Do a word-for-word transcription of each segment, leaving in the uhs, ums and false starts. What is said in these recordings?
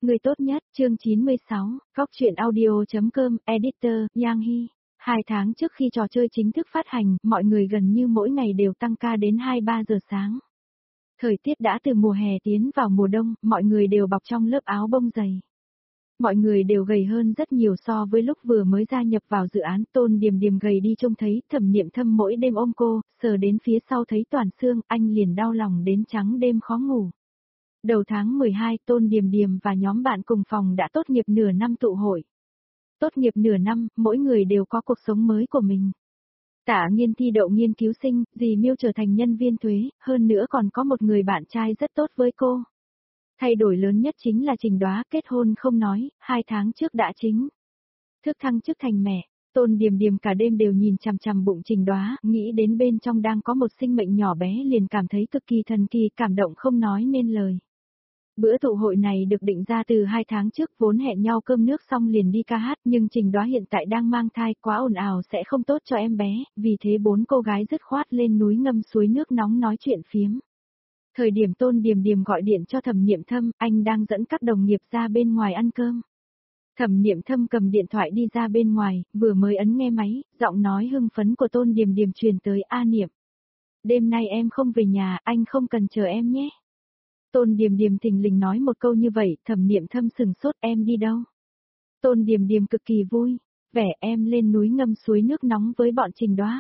Người tốt nhất, chương chín mươi sáu, góc truyện audio.com, editor, Yang Hy. Hai tháng trước khi trò chơi chính thức phát hành, mọi người gần như mỗi ngày đều tăng ca đến hai ba giờ sáng. Thời tiết đã từ mùa hè tiến vào mùa đông, mọi người đều bọc trong lớp áo bông dày. Mọi người đều gầy hơn rất nhiều so với lúc vừa mới gia nhập vào dự án. Tôn Điềm Điềm gầy đi trông thấy, Thẩm Niệm Thâm mỗi đêm ôm cô, sờ đến phía sau thấy toàn xương, anh liền đau lòng đến trắng đêm khó ngủ. Đầu tháng mười hai, Tôn Điềm Điềm và nhóm bạn cùng phòng đã tốt nghiệp nửa năm tụ hội. Tốt nghiệp nửa năm, mỗi người đều có cuộc sống mới của mình. Tạ Nghiên thi đậu nghiên cứu sinh, dì Miêu trở thành nhân viên thuế, hơn nữa còn có một người bạn trai rất tốt với cô. Thay đổi lớn nhất chính là Trình Đoá kết hôn không nói, hai tháng trước đã chính thức thăng chức thành mẹ. Tôn Điềm Điềm cả đêm đều nhìn chằm chằm bụng Trình Đoá, nghĩ đến bên trong đang có một sinh mệnh nhỏ bé liền cảm thấy cực kỳ thần kỳ, cảm động không nói nên lời. Bữa tụ hội này được định ra từ hai tháng trước, vốn hẹn nhau cơm nước xong liền đi ca hát, nhưng Trình Đoá hiện tại đang mang thai, quá ồn ào sẽ không tốt cho em bé, vì thế bốn cô gái dứt khoát lên núi ngâm suối nước nóng nói chuyện phiếm. Thời điểm Tôn Điềm Điềm gọi điện cho Thẩm Niệm Thâm, anh đang dẫn các đồng nghiệp ra bên ngoài ăn cơm. Thẩm Niệm Thâm cầm điện thoại đi ra bên ngoài, vừa mới ấn nghe máy, giọng nói hưng phấn của Tôn Điềm Điềm truyền tới: A Niệm, đêm nay em không về nhà, anh không cần chờ em nhé. Tôn Điềm Điềm thình lình nói một câu như vậy, Thẩm Niệm Thâm sừng sốt: em đi đâu? Tôn Điềm Điềm cực kỳ vui, vẻ em lên núi ngâm suối nước nóng với bọn Trình Đoá.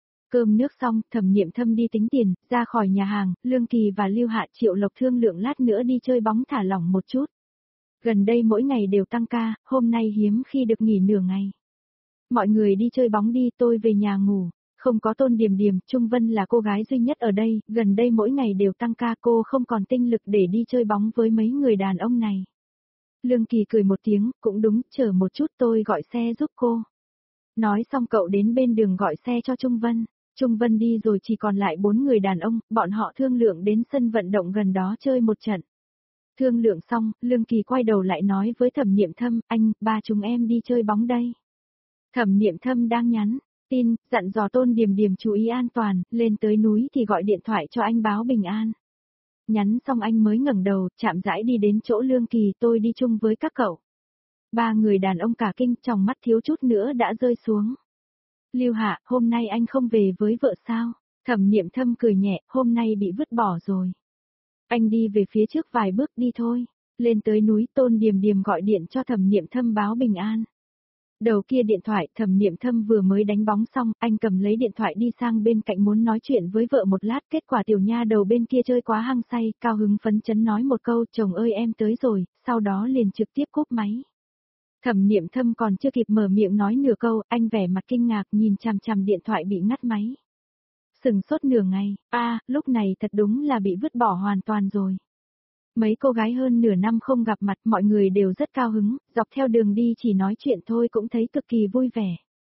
Cơm nước xong, Thẩm Niệm Thâm đi tính tiền, ra khỏi nhà hàng, Lương Kỳ và Lưu Hạ Triệu Lộc thương lượng lát nữa đi chơi bóng thả lỏng một chút. Gần đây mỗi ngày đều tăng ca, hôm nay hiếm khi được nghỉ nửa ngày. Mọi người đi chơi bóng đi, tôi về nhà ngủ. Không có Tôn Điềm Điềm, Trung Vân là cô gái duy nhất ở đây, gần đây mỗi ngày đều tăng ca, cô không còn tinh lực để đi chơi bóng với mấy người đàn ông này. Lương Kỳ cười một tiếng, cũng đúng, chờ một chút tôi gọi xe giúp cô. Nói xong cậu đến bên đường gọi xe cho Trung Vân. Trung Vân đi rồi chỉ còn lại bốn người đàn ông, bọn họ thương lượng đến sân vận động gần đó chơi một trận. Thương lượng xong, Lương Kỳ quay đầu lại nói với Thẩm Niệm Thâm: anh, ba chúng em đi chơi bóng đây. Thẩm Niệm Thâm đang nhắn tin, dặn dò Tôn Điềm Điềm chú ý an toàn, lên tới núi thì gọi điện thoại cho anh báo bình an. Nhắn xong anh mới ngẩng đầu, chạm rãi đi đến chỗ Lương Kỳ: tôi đi chung với các cậu. Ba người đàn ông cả kinh, tròng mắt thiếu chút nữa đã rơi xuống. Lưu Hạ, hôm nay anh không về với vợ sao? Thẩm Niệm Thâm cười nhẹ: hôm nay bị vứt bỏ rồi. Anh đi về phía trước vài bước đi thôi. Lên tới núi, Tôn Điềm Điềm gọi điện cho Thẩm Niệm Thâm báo bình an. Đầu kia điện thoại, Thẩm Niệm Thâm vừa mới đánh bóng xong, anh cầm lấy điện thoại đi sang bên cạnh muốn nói chuyện với vợ một lát, kết quả tiểu nha đầu bên kia chơi quá hăng say, cao hứng phấn chấn nói một câu: chồng ơi em tới rồi, sau đó liền trực tiếp cúp máy. Thẩm Niệm Thâm còn chưa kịp mở miệng nói nửa câu, anh vẻ mặt kinh ngạc nhìn chằm chằm điện thoại bị ngắt máy. Sừng sốt nửa ngày, a, à, lúc này thật đúng là bị vứt bỏ hoàn toàn rồi. Mấy cô gái hơn nửa năm không gặp mặt, mọi người đều rất cao hứng, dọc theo đường đi chỉ nói chuyện thôi cũng thấy cực kỳ vui vẻ.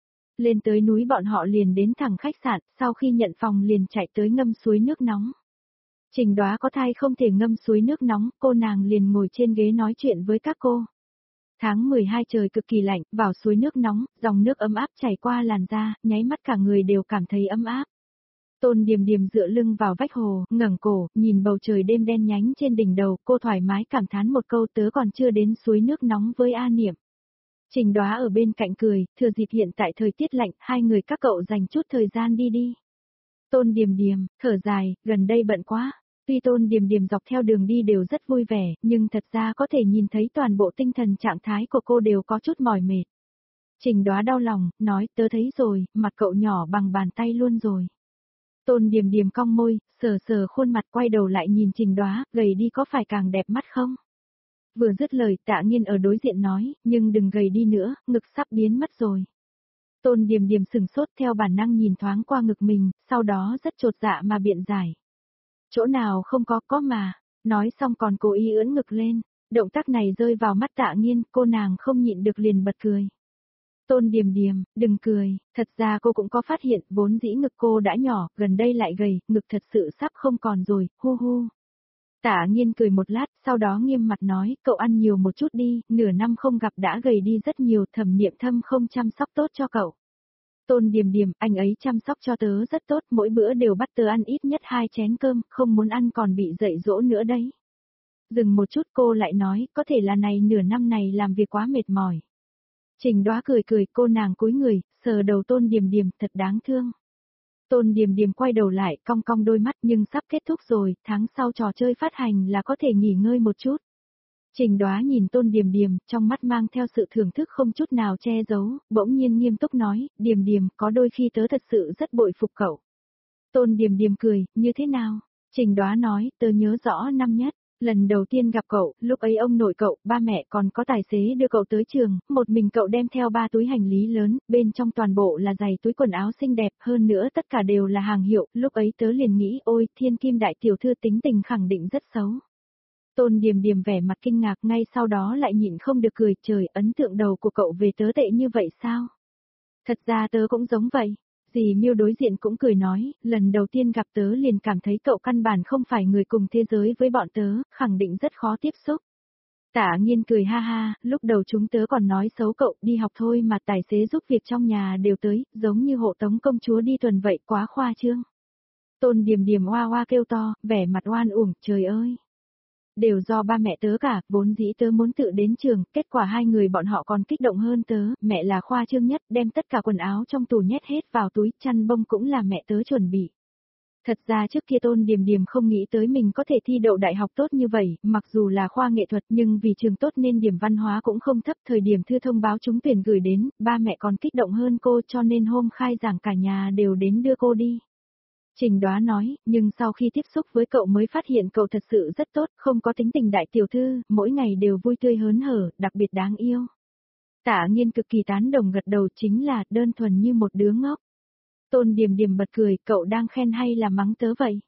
Lên tới núi bọn họ liền đến thẳng khách sạn, sau khi nhận phòng liền chạy tới ngâm suối nước nóng. Trình Đoá có thai không thể ngâm suối nước nóng, cô nàng liền ngồi trên ghế nói chuyện với các cô. Tháng mười hai trời cực kỳ lạnh, vào suối nước nóng, dòng nước ấm áp chảy qua làn da, nháy mắt cả người đều cảm thấy ấm áp. Tôn Điềm Điềm dựa lưng vào vách hồ, ngẩng cổ, nhìn bầu trời đêm đen nhánh trên đỉnh đầu, cô thoải mái cảm thán một câu: tớ còn chưa đến suối nước nóng với A Niệm. Trình Đoá ở bên cạnh cười, thừa dịp hiện tại thời tiết lạnh, hai người các cậu dành chút thời gian đi đi. Tôn Điềm Điềm, thở dài, gần đây bận quá. Tuy Tôn Điềm Điềm dọc theo đường đi đều rất vui vẻ, nhưng thật ra có thể nhìn thấy toàn bộ tinh thần trạng thái của cô đều có chút mỏi mệt. Trình Đoá đau lòng, nói: tớ thấy rồi, mặt cậu nhỏ bằng bàn tay luôn rồi. Tôn Điềm Điềm cong môi, sờ sờ khuôn mặt, quay đầu lại nhìn Trình Đoá: gầy đi có phải càng đẹp mắt không? Vừa dứt lời, Tạ Nghiên ở đối diện nói: nhưng đừng gầy đi nữa, ngực sắp biến mất rồi. Tôn Điềm Điềm sừng sốt, theo bản năng nhìn thoáng qua ngực mình, sau đó rất chột dạ mà biện giải: chỗ nào không có, có mà. Nói xong còn cố ý ưỡn ngực lên. Động tác này rơi vào mắt Tạ Nghiên, cô nàng không nhịn được liền bật cười. Tôn Điềm Điềm, đừng cười, thật ra cô cũng có phát hiện, vốn dĩ ngực cô đã nhỏ, gần đây lại gầy, ngực thật sự sắp không còn rồi, hu hu. Tạ Nghiên cười một lát, sau đó nghiêm mặt nói: cậu ăn nhiều một chút đi, nửa năm không gặp đã gầy đi rất nhiều, Thẩm Niệm Thâm không chăm sóc tốt cho cậu. Tôn Điềm Điềm, anh ấy chăm sóc cho tớ rất tốt, mỗi bữa đều bắt tớ ăn ít nhất hai chén cơm, không muốn ăn còn bị dạy dỗ nữa đấy. Dừng một chút cô lại nói, có thể là này nửa năm này làm việc quá mệt mỏi. Trình Đóa cười cười, cô nàng cúi người, sờ đầu Tôn Điềm Điềm, thật đáng thương. Tôn Điềm Điềm quay đầu lại, cong cong đôi mắt, nhưng sắp kết thúc rồi, tháng sau trò chơi phát hành là có thể nghỉ ngơi một chút. Trình Đóa nhìn Tôn Điềm Điềm, trong mắt mang theo sự thưởng thức không chút nào che giấu, bỗng nhiên nghiêm túc nói, Điềm Điềm, có đôi khi tớ thật sự rất bội phục cậu. Tôn Điềm Điềm cười, như thế nào? Trình Đóa nói, tớ nhớ rõ năm nhất. Lần đầu tiên gặp cậu, lúc ấy ông nội cậu, ba mẹ còn có tài xế đưa cậu tới trường, một mình cậu đem theo ba túi hành lý lớn, bên trong toàn bộ là giày túi quần áo xinh đẹp, hơn nữa tất cả đều là hàng hiệu, lúc ấy tớ liền nghĩ, ôi, thiên kim đại tiểu thư tính tình khẳng định rất xấu. Tôn Điềm Điềm vẻ mặt kinh ngạc, ngay sau đó lại nhịn không được cười, trời, ấn tượng đầu của cậu về tớ tệ như vậy sao? Thật ra tớ cũng giống vậy. Dì Miêu đối diện cũng cười nói, lần đầu tiên gặp tớ liền cảm thấy cậu căn bản không phải người cùng thế giới với bọn tớ, khẳng định rất khó tiếp xúc. Tả Nghiên cười ha ha, lúc đầu chúng tớ còn nói xấu cậu, đi học thôi mà tài xế giúp việc trong nhà đều tới, giống như hộ tống công chúa đi tuần vậy, quá khoa trương. Tôn Điềm Điềm oa oa kêu to, vẻ mặt oan uổng, trời ơi. Đều do ba mẹ tớ cả, vốn dĩ tớ muốn tự đến trường, kết quả hai người bọn họ còn kích động hơn tớ, mẹ là khoa trương nhất, đem tất cả quần áo trong tủ nhét hết vào túi, chăn bông cũng là mẹ tớ chuẩn bị. Thật ra trước kia Tôn Điềm Điềm không nghĩ tới mình có thể thi đậu đại học tốt như vậy, mặc dù là khoa nghệ thuật nhưng vì trường tốt nên điểm văn hóa cũng không thấp, thời điểm thư thông báo trúng tuyển gửi đến, ba mẹ còn kích động hơn cô cho nên hôm khai giảng cả nhà đều đến đưa cô đi. Trình Đóa nói, nhưng sau khi tiếp xúc với cậu mới phát hiện cậu thật sự rất tốt, không có tính tình đại tiểu thư, mỗi ngày đều vui tươi hớn hở, đặc biệt đáng yêu. Tả Nghiên cực kỳ tán đồng gật đầu, chính là đơn thuần như một đứa ngốc. Tôn Điềm Điềm bật cười, cậu đang khen hay là mắng tớ vậy?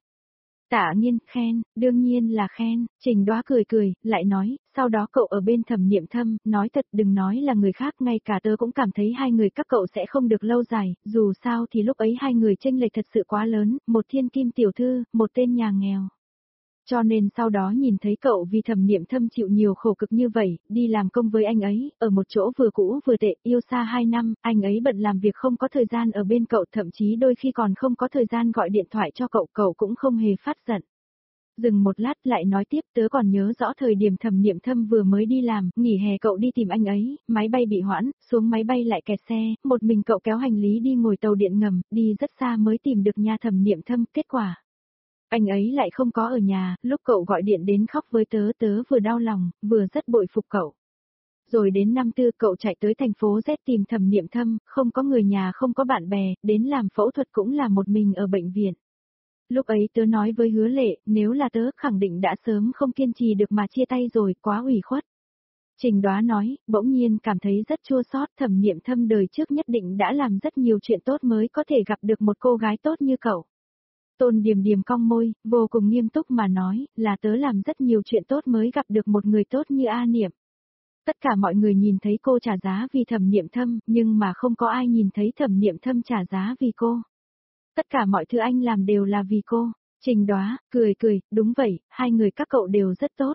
Tả Nghiên, khen, đương nhiên là khen, Trình Đóa cười cười, lại nói, sau đó cậu ở bên Thẩm Niệm Thâm, nói thật đừng nói là người khác, ngay cả tớ cũng cảm thấy hai người các cậu sẽ không được lâu dài, dù sao thì lúc ấy hai người chênh lệch thật sự quá lớn, một thiên kim tiểu thư, một tên nhà nghèo. Cho nên sau đó nhìn thấy cậu vì Thẩm Niệm Thâm chịu nhiều khổ cực như vậy, đi làm công với anh ấy, ở một chỗ vừa cũ vừa tệ, yêu xa hai năm, anh ấy bận làm việc không có thời gian ở bên cậu, thậm chí đôi khi còn không có thời gian gọi điện thoại cho cậu, cậu cũng không hề phát giận. Dừng một lát lại nói tiếp, tớ còn nhớ rõ thời điểm Thẩm Niệm Thâm vừa mới đi làm, nghỉ hè cậu đi tìm anh ấy, máy bay bị hoãn, xuống máy bay lại kẹt xe, một mình cậu kéo hành lý đi ngồi tàu điện ngầm, đi rất xa mới tìm được nhà Thẩm Niệm Thâm, kết quả. Anh ấy lại không có ở nhà, lúc cậu gọi điện đến khóc với tớ, tớ vừa đau lòng, vừa rất bội phục cậu. Rồi đến năm tư cậu chạy tới thành phố Z tìm Thẩm Niệm Thâm, không có người nhà không có bạn bè, đến làm phẫu thuật cũng là một mình ở bệnh viện. Lúc ấy tớ nói với Hứa Lệ, nếu là tớ khẳng định đã sớm không kiên trì được mà chia tay rồi, quá ủy khuất. Trình Đóa nói, bỗng nhiên cảm thấy rất chua xót, Thẩm Niệm Thâm đời trước nhất định đã làm rất nhiều chuyện tốt mới có thể gặp được một cô gái tốt như cậu. Tôn Điềm Điềm cong môi, vô cùng nghiêm túc mà nói, là tớ làm rất nhiều chuyện tốt mới gặp được một người tốt như A Niệm. Tất cả mọi người nhìn thấy cô trả giá vì Thẩm Niệm Thâm, nhưng mà không có ai nhìn thấy Thẩm Niệm Thâm trả giá vì cô. Tất cả mọi thứ anh làm đều là vì cô. Trình Đóa, cười cười, đúng vậy, hai người các cậu đều rất tốt.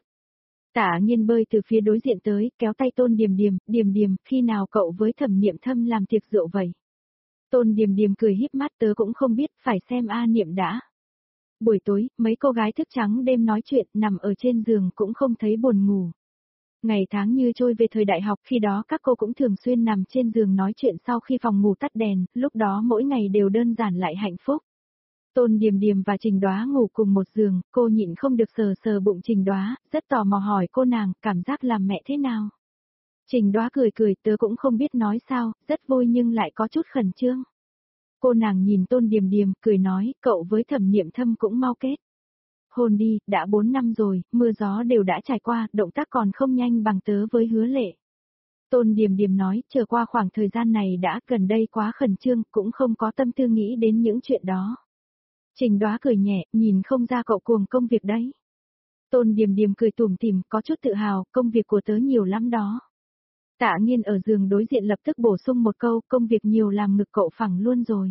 Tả Nghiên bơi từ phía đối diện tới, kéo tay Tôn Điềm Điềm, Điềm Điềm, khi nào cậu với Thẩm Niệm Thâm làm tiệc rượu vậy? Tôn Điềm Điềm cười híp mắt, tớ cũng không biết, phải xem A Niệm đã. Buổi tối, mấy cô gái thức trắng đêm nói chuyện, nằm ở trên giường cũng không thấy buồn ngủ. Ngày tháng như trôi về thời đại học, khi đó các cô cũng thường xuyên nằm trên giường nói chuyện sau khi phòng ngủ tắt đèn, lúc đó mỗi ngày đều đơn giản lại hạnh phúc. Tôn Điềm Điềm và Trình Đóa ngủ cùng một giường, cô nhịn không được sờ sờ bụng Trình Đóa, rất tò mò hỏi cô nàng, cảm giác làm mẹ thế nào? Trình Đóa cười cười, tớ cũng không biết nói sao, rất vui nhưng lại có chút khẩn trương. Cô nàng nhìn Tôn Điềm Điềm, cười nói, cậu với Thẩm Niệm Thâm cũng mau kết hôn đi, đã bốn năm rồi, mưa gió đều đã trải qua, động tác còn không nhanh bằng tớ với Hứa Lệ. Tôn Điềm Điềm nói, chờ qua khoảng thời gian này đã, gần đây quá khẩn trương, cũng không có tâm tư nghĩ đến những chuyện đó. Trình Đóa cười nhẹ, nhìn không ra cậu cuồng công việc đấy. Tôn Điềm Điềm cười tủm tỉm, có chút tự hào, công việc của tớ nhiều lắm đó. Tạ Nghiên ở giường đối diện lập tức bổ sung một câu, công việc nhiều làm ngực cậu phẳng luôn rồi.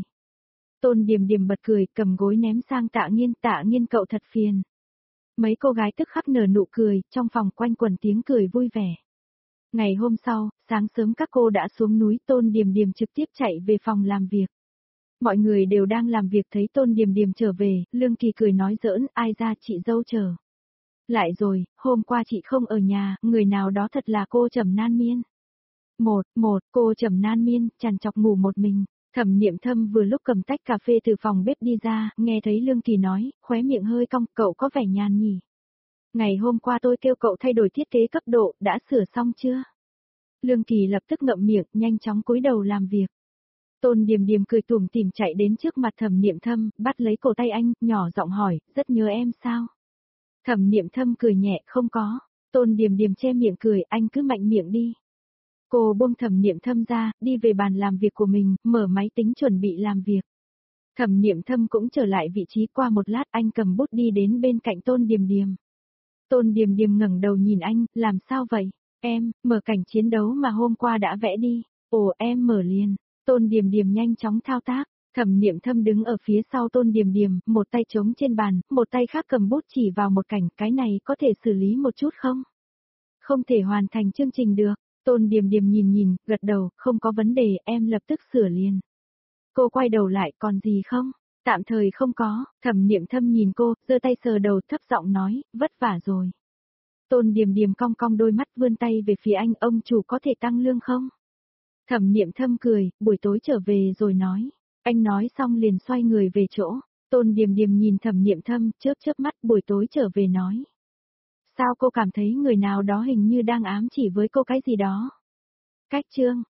Tôn Điềm Điềm bật cười, cầm gối ném sang Tạ Nghiên, Tạ Nghiên cậu thật phiền. Mấy cô gái tức khắc nở nụ cười, trong phòng quanh quẩn tiếng cười vui vẻ. Ngày hôm sau, sáng sớm các cô đã xuống núi, Tôn Điềm Điềm trực tiếp chạy về phòng làm việc. Mọi người đều đang làm việc thấy Tôn Điềm Điềm trở về, Lương Kỳ cười nói giỡn, ai ra chị dâu chờ. Lại rồi, hôm qua chị không ở nhà, người nào đó thật là cô Trầm Nan Miên. Một, một, cô Trầm Nan Miên, trằn trọc ngủ một mình. Thẩm Niệm Thâm vừa lúc cầm tách cà phê từ phòng bếp đi ra, nghe thấy Lương Kỳ nói, khóe miệng hơi cong, cậu có vẻ nhàn nhỉ. Ngày hôm qua tôi kêu cậu thay đổi thiết kế cấp độ, đã sửa xong chưa? Lương Kỳ lập tức ngậm miệng, nhanh chóng cúi đầu làm việc. Tôn Điềm Điềm cười tủm tỉm chạy đến trước mặt Thẩm Niệm Thâm, bắt lấy cổ tay anh, nhỏ giọng hỏi, rất nhớ em sao? Thẩm Niệm Thâm cười nhẹ, không có. Tôn Điềm Điềm che miệng cười, anh cứ mạnh miệng đi. Cô buông Thẩm Niệm Thâm ra, đi về bàn làm việc của mình, mở máy tính chuẩn bị làm việc. Thẩm Niệm Thâm cũng trở lại vị trí, qua một lát anh cầm bút đi đến bên cạnh Tôn Điềm Điềm. Tôn Điềm Điềm ngẩng đầu nhìn anh, làm sao vậy? Em, mở cảnh chiến đấu mà hôm qua đã vẽ đi. Ồ, em mở liền. Tôn Điềm Điềm nhanh chóng thao tác. Thẩm Niệm Thâm đứng ở phía sau Tôn Điềm Điềm, một tay trống trên bàn, một tay khác cầm bút chỉ vào một cảnh, cái này có thể xử lý một chút không? Không thể hoàn thành chương trình được. Tôn Điềm Điềm nhìn nhìn, gật đầu, không có vấn đề, em lập tức sửa liền. Cô quay đầu lại, còn gì không? Tạm thời không có. Thẩm Niệm Thâm nhìn cô, giơ tay sờ đầu, thấp giọng nói, vất vả rồi. Tôn Điềm Điềm cong cong đôi mắt, vươn tay về phía anh, ông chủ có thể tăng lương không? Thẩm Niệm Thâm cười, buổi tối trở về rồi nói. Anh nói xong liền xoay người về chỗ. Tôn Điềm Điềm nhìn Thẩm Niệm Thâm, chớp chớp mắt, buổi tối trở về nói. Sao cô cảm thấy người nào đó hình như đang ám chỉ với cô cái gì đó? Cách chương.